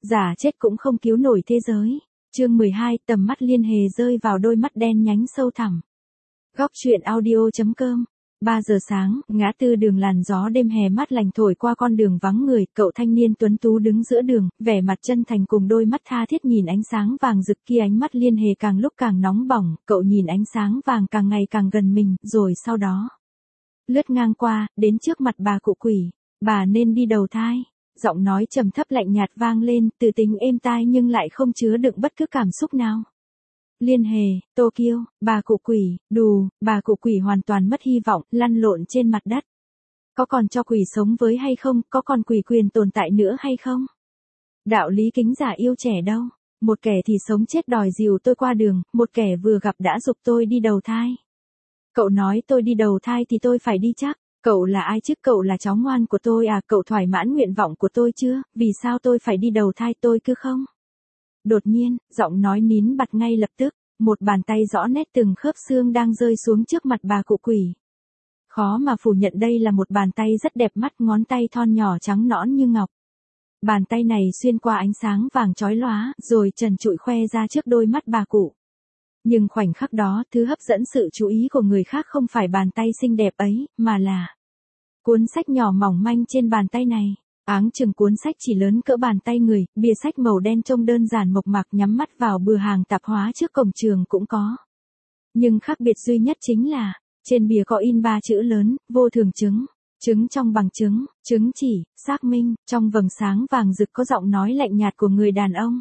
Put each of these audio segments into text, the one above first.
Giả chết cũng không cứu nổi thế giới. Chương 12, tầm mắt Liên Hề rơi vào đôi mắt đen nhánh sâu thẳm. Góc truyện audio.com. 3 giờ sáng, ngã tư đường làn gió đêm hè mát lành thổi qua con đường vắng người, cậu thanh niên tuấn tú đứng giữa đường, vẻ mặt chân thành cùng đôi mắt tha thiết nhìn ánh sáng vàng rực kia. Ánh mắt Liên Hề càng lúc càng nóng bỏng, cậu nhìn ánh sáng vàng càng ngày càng gần mình, rồi sau đó lướt ngang qua, đến trước mặt bà cụ quỷ. Bà nên đi đầu thai. Giọng nói trầm thấp lạnh nhạt vang lên, từ tính êm tai nhưng lại không chứa đựng bất cứ cảm xúc nào. Liên Hề, Tokyo, bà cụ quỷ, đù, bà cụ quỷ hoàn toàn mất hy vọng, lăn lộn trên mặt đất. Có còn cho quỷ sống với hay không, có còn quỷ quyền tồn tại nữa hay không? Đạo lý kính già yêu trẻ đâu, một kẻ thì sống chết đòi dìu tôi qua đường, một kẻ vừa gặp đã giục tôi đi đầu thai. Cậu nói tôi đi đầu thai thì tôi phải đi chắc. Cậu là ai chứ? Cậu là cháu ngoan của tôi à? Cậu thỏa mãn nguyện vọng của tôi chưa? Vì sao tôi phải đi đầu thai tôi cứ không? Đột nhiên, giọng nói nín bặt ngay lập tức, một bàn tay rõ nét từng khớp xương đang rơi xuống trước mặt bà cụ quỷ. Khó mà phủ nhận đây là một bàn tay rất đẹp mắt, ngón tay thon nhỏ trắng nõn như ngọc. Bàn tay này xuyên qua ánh sáng vàng chói lóa, rồi trần trụi khoe ra trước đôi mắt bà cụ. Nhưng khoảnh khắc đó, thứ hấp dẫn sự chú ý của người khác không phải bàn tay xinh đẹp ấy, mà là cuốn sách nhỏ mỏng manh trên bàn tay này. Áng chừng cuốn sách chỉ lớn cỡ bàn tay người, bìa sách màu đen trông đơn giản mộc mạc, nhắm mắt vào bừa hàng tạp hóa trước cổng trường cũng có. Nhưng khác biệt duy nhất chính là, trên bìa có in 3 chữ lớn, vô thường chứng. Chứng trong bằng chứng, chứng chỉ, xác minh, trong vầng sáng vàng rực có giọng nói lạnh nhạt của người đàn ông.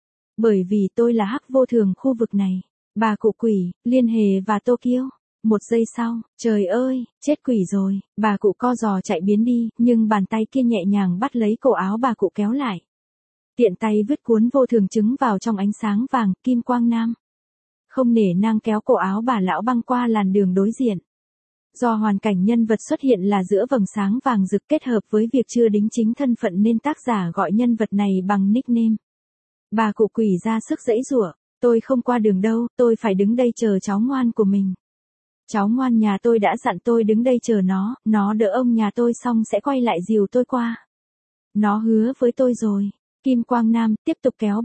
Bởi vì tôi là hắc vô thường khu vực này. Bà cụ quỷ, Liên Hề và Tokyo. Một giây sau, trời ơi, chết quỷ rồi, bà cụ co giò chạy biến đi, nhưng bàn tay kia nhẹ nhàng bắt lấy cổ áo bà cụ kéo lại. Tiện tay vứt cuốn vô thường chứng vào trong ánh sáng vàng, Kim Quang Nam không nể nang kéo cổ áo bà lão băng qua làn đường đối diện. Do hoàn cảnh nhân vật xuất hiện là giữa vầng sáng vàng rực kết hợp với việc chưa đính chính thân phận nên tác giả gọi nhân vật này bằng nickname. Bà cụ quỷ ra sức giãy giụa, tôi không qua đường đâu, tôi phải đứng đây chờ cháu ngoan của mình. Cháu ngoan nhà tôi đã dặn tôi đứng đây chờ nó đỡ ông nhà tôi xong sẽ quay lại dìu tôi qua. Nó hứa với tôi rồi. Kim Quang Nam tiếp tục kéo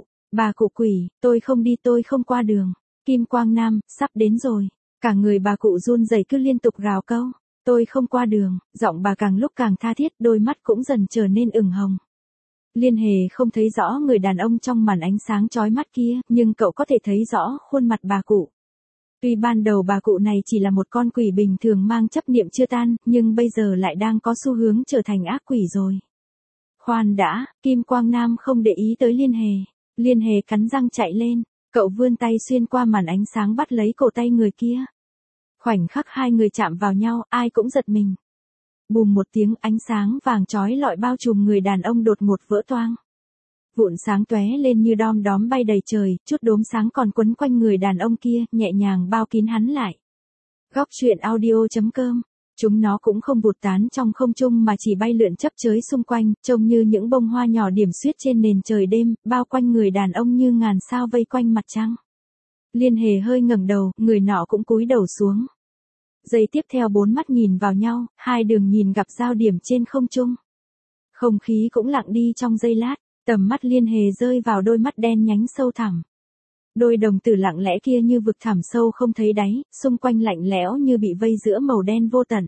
bà cụ quỷ, tôi không đi, tôi không qua đường. Kim Quang Nam, sắp đến rồi. Cả người bà cụ run rẩy cứ liên tục gào câu, tôi không qua đường. Giọng bà càng lúc càng tha thiết, đôi mắt cũng dần trở nên ửng hồng. Liên Hề không thấy rõ người đàn ông trong màn ánh sáng chói mắt kia, nhưng cậu có thể thấy rõ khuôn mặt bà cụ. Tuy ban đầu bà cụ này chỉ là một con quỷ bình thường mang chấp niệm chưa tan, nhưng bây giờ lại đang có xu hướng trở thành ác quỷ rồi. Khoan đã, Kim Quang Nam không để ý tới Liên Hề. Liên Hề cắn răng chạy lên, cậu vươn tay xuyên qua màn ánh sáng bắt lấy cổ tay người kia. Khoảnh khắc hai người chạm vào nhau, ai cũng giật mình. Bùm một tiếng, ánh sáng vàng chói lọi bao trùm người đàn ông đột ngột vỡ toang. Vụn sáng tóe lên như đom đóm bay đầy trời, chút đốm sáng còn quấn quanh người đàn ông kia, nhẹ nhàng bao kín hắn lại. Góc truyện audio.com. Chúng nó cũng không vụt tán trong không trung mà chỉ bay lượn chấp chới xung quanh, trông như những bông hoa nhỏ điểm xuyết trên nền trời đêm, bao quanh người đàn ông như ngàn sao vây quanh mặt trăng. Liên Hề hơi ngẩng đầu, người nọ cũng cúi đầu xuống. Giây tiếp theo bốn mắt nhìn vào nhau, hai đường nhìn gặp giao điểm trên không trung. Không khí cũng lặng đi trong giây lát. Tầm mắt Liên Hề rơi vào đôi mắt đen nhánh sâu thẳm. Đôi đồng tử lặng lẽ kia như vực thẳm sâu không thấy đáy, xung quanh lạnh lẽo như bị vây giữa màu đen vô tận.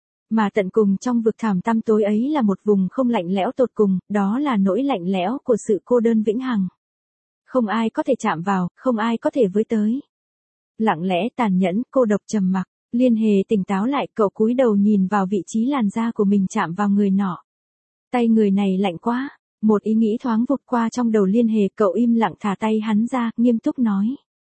Mà tận cùng trong vực thẳm tăm tối ấy là một vùng không lạnh lẽo tột cùng, đó là nỗi lạnh lẽo của sự cô đơn vĩnh hằng. Không ai có thể chạm vào, không ai có thể với tới. Lặng lẽ tàn nhẫn, cô độc trầm mặc. Liên Hề tỉnh táo lại, cậu cúi đầu nhìn vào vị trí làn da của mình chạm vào người nọ. Tay người này lạnh quá. Một ý nghĩ thoáng vụt qua trong đầu Liên Hề, cậu im lặng thả tay hắn ra, nghiêm túc nói.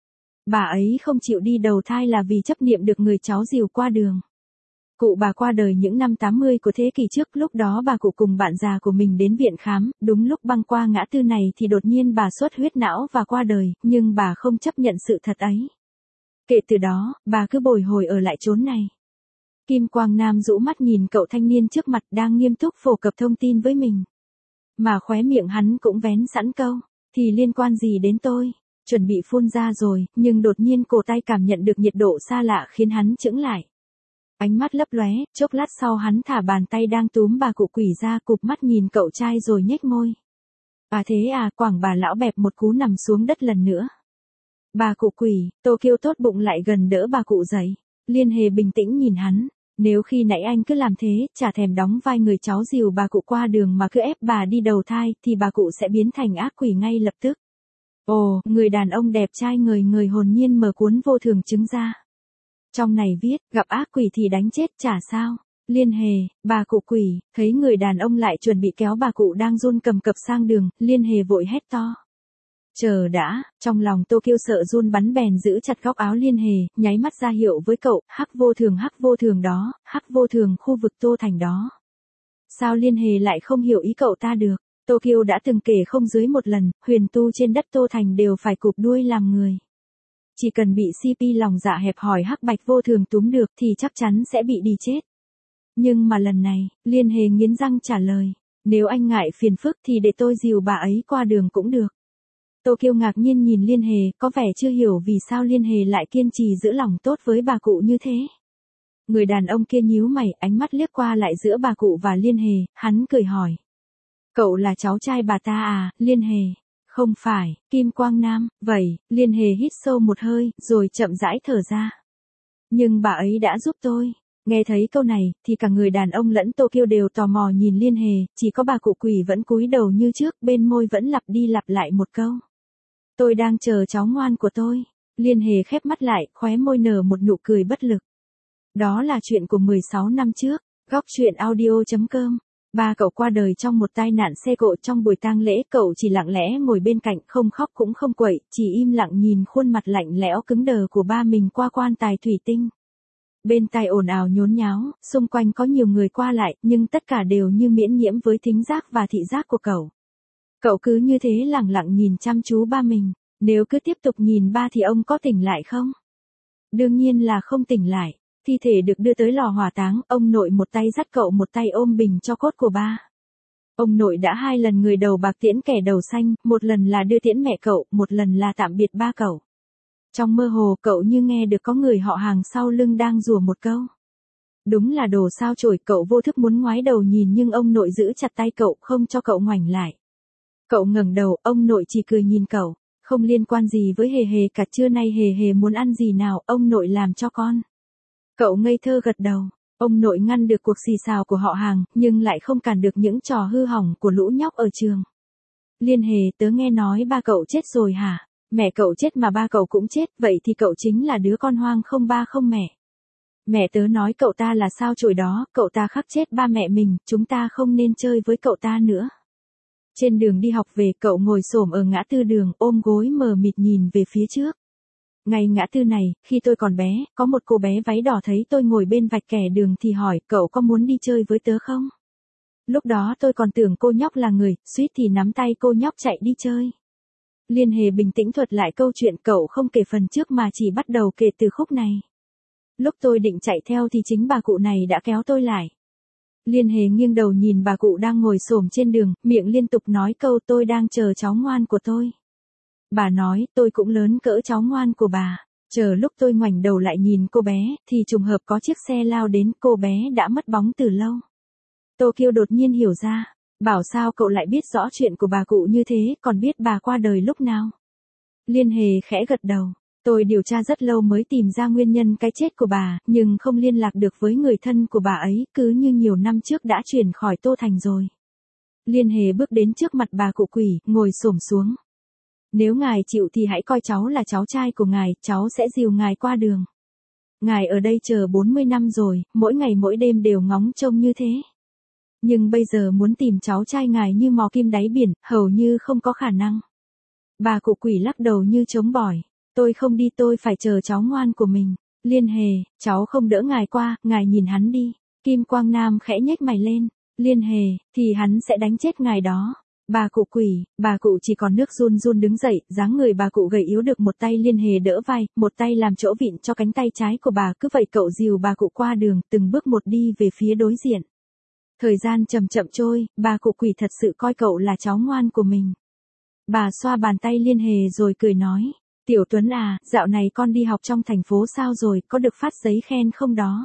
Bà ấy không chịu đi đầu thai là vì chấp niệm được người cháu dìu qua đường. Cụ bà qua đời những năm 80 của thế kỷ trước, lúc đó bà cụ cùng bạn già của mình đến viện khám, đúng lúc băng qua ngã tư này thì đột nhiên bà xuất huyết não và qua đời, nhưng bà không chấp nhận sự thật ấy. Kể từ đó, bà cứ bồi hồi ở lại chốn này. Kim Quang Nam rũ mắt nhìn cậu thanh niên trước mặt đang nghiêm túc phổ cập thông tin với mình. Mà khóe miệng hắn cũng vén sẵn câu, thì liên quan gì đến tôi, chuẩn bị phun ra rồi, nhưng đột nhiên cổ tay cảm nhận được nhiệt độ xa lạ khiến hắn chững lại. Ánh mắt lấp lóe, chốc lát sau hắn thả bàn tay đang túm bà cụ quỷ ra, cụp mắt nhìn cậu trai rồi nhếch môi. À thế à, Quảng bà lão bẹp một cú nằm xuống đất lần nữa. Bà cụ quỷ, Tô Kiêu tốt bụng lại gần đỡ bà cụ dậy. Liên Hề bình tĩnh nhìn hắn. Nếu khi nãy anh cứ làm thế, chả thèm đóng vai người cháu dìu bà cụ qua đường mà cứ ép bà đi đầu thai, thì bà cụ sẽ biến thành ác quỷ ngay lập tức. Ồ, người đàn ông đẹp trai người hồn nhiên mở cuốn vô thường chứng ra. Trong này viết, gặp ác quỷ thì đánh chết chả sao. Liên Hề, bà cụ quỷ, thấy người đàn ông lại chuẩn bị kéo bà cụ đang run cầm cập sang đường, Liên Hề vội hét to. Chờ đã, trong lòng Tô Kiêu sợ run bắn bèn giữ chặt góc áo Liên Hề, nháy mắt ra hiệu với cậu, hắc vô thường đó, hắc vô thường khu vực Tô Thành đó. Sao Liên Hề lại không hiểu ý cậu ta được? Tô Kiêu đã từng kể không dưới một lần, huyền tu trên đất Tô Thành đều phải cụp đuôi làm người. Chỉ cần bị CP lòng dạ hẹp hòi hắc bạch vô thường túm được thì chắc chắn sẽ bị đi chết. Nhưng mà lần này, Liên Hề nghiến răng trả lời, nếu anh ngại phiền phức thì để tôi dìu bà ấy qua đường cũng được. Tô Kiêu ngạc nhiên nhìn Liên Hề, có vẻ chưa hiểu vì sao Liên Hề lại kiên trì giữ lòng tốt với bà cụ như thế. Người đàn ông kia nhíu mày, ánh mắt liếc qua lại giữa bà cụ và Liên Hề, hắn cười hỏi. Cậu là cháu trai bà ta à, Liên Hề? Không phải, Kim Quang Nam, vậy, Liên Hề hít sâu một hơi, rồi chậm rãi thở ra. Nhưng bà ấy đã giúp tôi. Nghe thấy câu này, thì cả người đàn ông lẫn Tô Kiêu đều tò mò nhìn Liên Hề, chỉ có bà cụ quỷ vẫn cúi đầu như trước, bên môi vẫn lặp đi lặp lại một câu. Tôi đang chờ cháu ngoan của tôi. Liên Hề khép mắt lại, khóe môi nở một nụ cười bất lực. Đó là chuyện của 16 năm trước, góc truyện audio.com. Ba cậu qua đời trong một tai nạn xe cộ trong buổi tang lễ, cậu chỉ lặng lẽ ngồi bên cạnh, không khóc cũng không quậy, chỉ im lặng nhìn khuôn mặt lạnh lẽo cứng đờ của ba mình qua quan tài thủy tinh. Bên tai ồn ào nhốn nháo, xung quanh có nhiều người qua lại, nhưng tất cả đều như miễn nhiễm với thính giác và thị giác của cậu. Cậu cứ như thế lặng lặng nhìn chăm chú ba mình, nếu cứ tiếp tục nhìn ba thì ông có tỉnh lại không? Đương nhiên là không tỉnh lại. Thi thể được đưa tới lò hỏa táng, ông nội một tay dắt cậu một tay ôm bình cho cốt của ba. Ông nội đã 2 lần người đầu bạc tiễn kẻ đầu xanh, một lần là đưa tiễn mẹ cậu, một lần là tạm biệt ba cậu. Trong mơ hồ cậu như nghe được có người họ hàng sau lưng đang rủa một câu. Đúng là đồ sao chổi, cậu vô thức muốn ngoái đầu nhìn nhưng ông nội giữ chặt tay cậu không cho cậu ngoảnh lại. Cậu ngẩng đầu, ông nội chỉ cười nhìn cậu, không liên quan gì với Hề Hề cả, trưa nay Hề Hề muốn ăn gì nào, ông nội làm cho con. Cậu ngây thơ gật đầu, ông nội ngăn được cuộc xì xào của họ hàng, nhưng lại không cản được những trò hư hỏng của lũ nhóc ở trường. Liên Hề, tớ nghe nói ba cậu chết rồi hả? Mẹ cậu chết mà ba cậu cũng chết, vậy thì cậu chính là đứa con hoang không ba không mẹ. Mẹ tớ nói cậu ta là sao chổi đó, cậu ta khắc chết ba mẹ mình, chúng ta không nên chơi với cậu ta nữa. Trên đường đi học về, cậu ngồi xổm ở ngã tư đường, ôm gối mờ mịt nhìn về phía trước. Ngay ngã tư này, khi tôi còn bé, có một cô bé váy đỏ thấy tôi ngồi bên vạch kẻ đường thì hỏi, cậu có muốn đi chơi với tớ không? Lúc đó tôi còn tưởng cô nhóc là người, suýt thì nắm tay cô nhóc chạy đi chơi. Liên Hề bình tĩnh thuật lại câu chuyện, cậu không kể phần trước mà chỉ bắt đầu kể từ khúc này. Lúc tôi định chạy theo thì chính bà cụ này đã kéo tôi lại. Liên Hề nghiêng đầu nhìn bà cụ đang ngồi xổm trên đường, miệng liên tục nói câu tôi đang chờ cháu ngoan của tôi. Bà nói, tôi cũng lớn cỡ cháu ngoan của bà. Chờ lúc tôi ngoảnh đầu lại nhìn cô bé, thì trùng hợp có chiếc xe lao đến, cô bé đã mất bóng từ lâu. Tô Kiêu đột nhiên hiểu ra, bảo sao cậu lại biết rõ chuyện của bà cụ như thế, còn biết bà qua đời lúc nào. Liên Hề khẽ gật đầu, tôi điều tra rất lâu mới tìm ra nguyên nhân cái chết của bà, nhưng không liên lạc được với người thân của bà ấy, cứ như nhiều năm trước đã chuyển khỏi Tô Thành rồi. Liên Hề bước đến trước mặt bà cụ quỷ, ngồi xổm xuống. Nếu ngài chịu thì hãy coi cháu là cháu trai của ngài, cháu sẽ dìu ngài qua đường. Ngài ở đây chờ 40 năm rồi, mỗi ngày mỗi đêm đều ngóng trông như thế. Nhưng bây giờ muốn tìm cháu trai ngài như mò kim đáy biển, hầu như không có khả năng. Bà cụ quỷ lắc đầu như chống bỏi. Tôi không đi, tôi phải chờ cháu ngoan của mình. Liên Hề, cháu không đỡ ngài qua, ngài nhìn hắn đi. Kim Quang Nam khẽ nhếch mày lên. Liên Hề, thì hắn sẽ đánh chết ngài đó. Bà cụ quỷ, bà cụ chỉ còn nước run run đứng dậy, dáng người bà cụ gầy yếu được một tay Liên Hề đỡ vai, một tay làm chỗ vịn cho cánh tay trái của bà, cứ vậy cậu dìu bà cụ qua đường, từng bước một đi về phía đối diện. Thời gian chậm chậm trôi, bà cụ quỷ thật sự coi cậu là cháu ngoan của mình. Bà xoa bàn tay Liên Hề rồi cười nói, Tiểu Tuấn à, dạo này con đi học trong thành phố sao rồi, có được phát giấy khen không đó?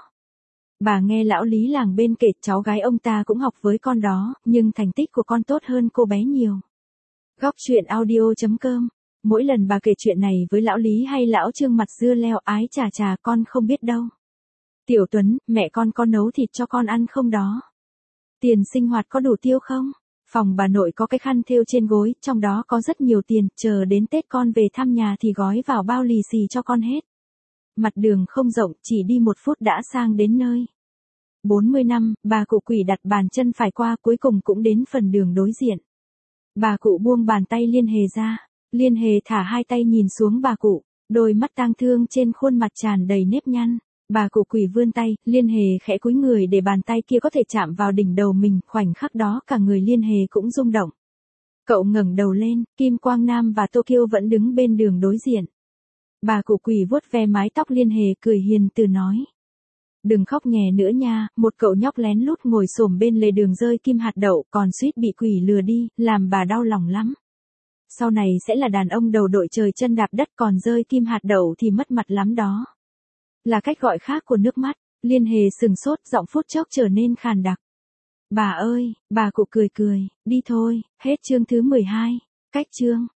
Bà nghe lão Lý làng bên kể cháu gái ông ta cũng học với con đó, nhưng thành tích của con tốt hơn cô bé nhiều. Góc truyện audio.com. Mỗi lần bà kể chuyện này với lão Lý hay lão Trương mặt dưa leo ái chà con không biết đâu. Tiểu Tuấn, mẹ con có nấu thịt cho con ăn không đó? Tiền sinh hoạt có đủ tiêu không? Phòng bà nội có cái khăn thêu trên gối, trong đó có rất nhiều tiền, chờ đến Tết con về thăm nhà thì gói vào bao lì xì cho con hết. Mặt đường không rộng, chỉ đi 1 phút đã sang đến nơi. 40 năm, bà cụ quỷ đặt bàn chân phải qua, cuối cùng cũng đến phần đường đối diện. Bà cụ buông bàn tay Liên Hề ra. Liên Hề thả 2 tay nhìn xuống bà cụ, đôi mắt tang thương trên khuôn mặt tràn đầy nếp nhăn. Bà cụ quỷ vươn tay, Liên Hề khẽ cúi người để bàn tay kia có thể chạm vào đỉnh đầu mình, khoảnh khắc đó cả người Liên Hề cũng rung động. Cậu ngẩng đầu lên, Kim Quang Nam và Tokyo vẫn đứng bên đường đối diện. Bà cụ quỷ vuốt ve mái tóc Liên Hề cười hiền từ nói. Đừng khóc nhè nữa nha, một cậu nhóc lén lút ngồi xổm bên lề đường rơi kim hạt đậu còn suýt bị quỷ lừa đi, làm bà đau lòng lắm. Sau này sẽ là đàn ông đầu đội trời chân đạp đất, còn rơi kim hạt đậu thì mất mặt lắm đó. Là cách gọi khác của nước mắt. Liên Hề sừng sốt, giọng phút chốc trở nên khàn đặc. Bà ơi, bà cụ cười, đi thôi, hết chương thứ 12. Cách chương.